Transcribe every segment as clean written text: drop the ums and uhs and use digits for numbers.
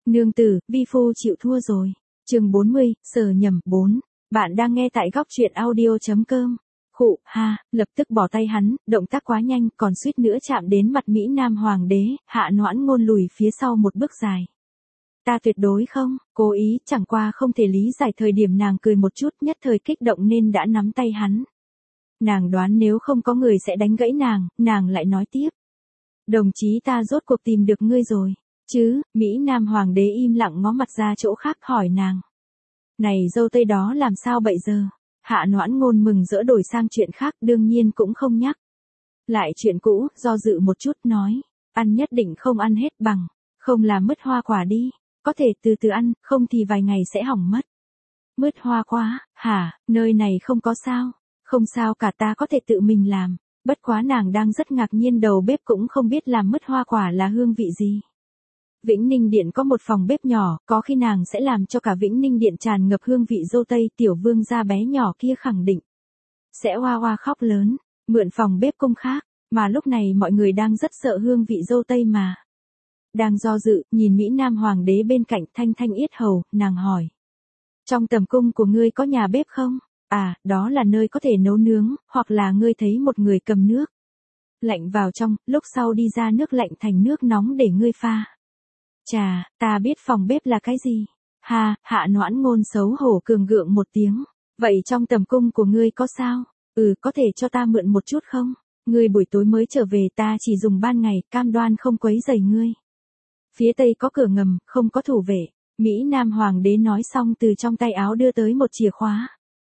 Nương tử, vi phu chịu thua rồi. Chương 40, sờ nhầm 4. Bạn đang nghe tại góc truyện audio.com. Khụ, ha, lập tức bỏ tay hắn, động tác quá nhanh, còn suýt nữa chạm đến mặt Mỹ Nam Hoàng đế, Hạ Noãn Ngôn lùi phía sau một bước dài. Ta tuyệt đối không, cố ý, chẳng qua không thể lý giải thời điểm nàng cười một chút, nhất thời kích động nên đã nắm tay hắn. Nàng đoán nếu không có người sẽ đánh gãy nàng lại nói tiếp. Đồng chí ta rốt cuộc tìm được ngươi rồi, chứ, Mỹ Nam Hoàng đế im lặng ngó mặt ra chỗ khác hỏi nàng. Này dâu tây đó làm sao bây giờ? Hạ Noãn Ngôn mừng rỡ đổi sang chuyện khác đương nhiên cũng không nhắc. Lại chuyện cũ, do dự một chút nói, ăn nhất định không ăn hết bằng, không làm mất hoa quả đi, có thể từ từ ăn, không thì vài ngày sẽ hỏng mất. Mứt hoa quá, hả, nơi này không có sao, không sao cả ta có thể tự mình làm, bất quá nàng đang rất ngạc nhiên đầu bếp cũng không biết làm mứt hoa quả là hương vị gì. Vĩnh Ninh Điện có một phòng bếp nhỏ, có khi nàng sẽ làm cho cả Vĩnh Ninh Điện tràn ngập hương vị dâu tây, tiểu vương gia bé nhỏ kia khẳng định. Sẽ hoa hoa khóc lớn, mượn phòng bếp cung khác, mà lúc này mọi người đang rất sợ hương vị dâu tây mà. Đang do dự, nhìn Mỹ Nam Hoàng đế bên cạnh thanh thanh yết hầu, nàng hỏi. Trong tầm cung của ngươi có nhà bếp không? À, đó là nơi có thể nấu nướng, hoặc là ngươi thấy một người cầm nước lạnh vào trong, lúc sau đi ra nước lạnh thành nước nóng để ngươi pha. Chà, ta biết phòng bếp là cái gì. Ha, Hạ Noãn Ngôn xấu hổ cường gượng một tiếng. Vậy trong tầm cung của ngươi có sao? Có thể cho ta mượn một chút không? Ngươi buổi tối mới trở về ta chỉ dùng ban ngày, cam đoan không quấy rầy ngươi. Phía tây có cửa ngầm, không có thủ vệ. Mỹ Nam Hoàng đế nói xong từ trong tay áo đưa tới một chìa khóa.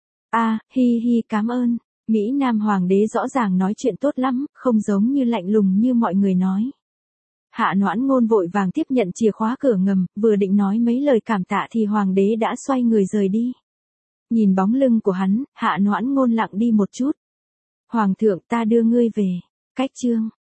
Hi hi cảm ơn. Mỹ Nam Hoàng đế rõ ràng nói chuyện tốt lắm, không giống như lạnh lùng như mọi người nói. Hạ Noãn Ngôn vội vàng tiếp nhận chìa khóa cửa ngầm, vừa định nói mấy lời cảm tạ thì Hoàng đế đã xoay người rời đi. Nhìn bóng lưng của hắn, Hạ Noãn Ngôn lặng đi một chút. Hoàng thượng ta đưa ngươi về. Cách chương.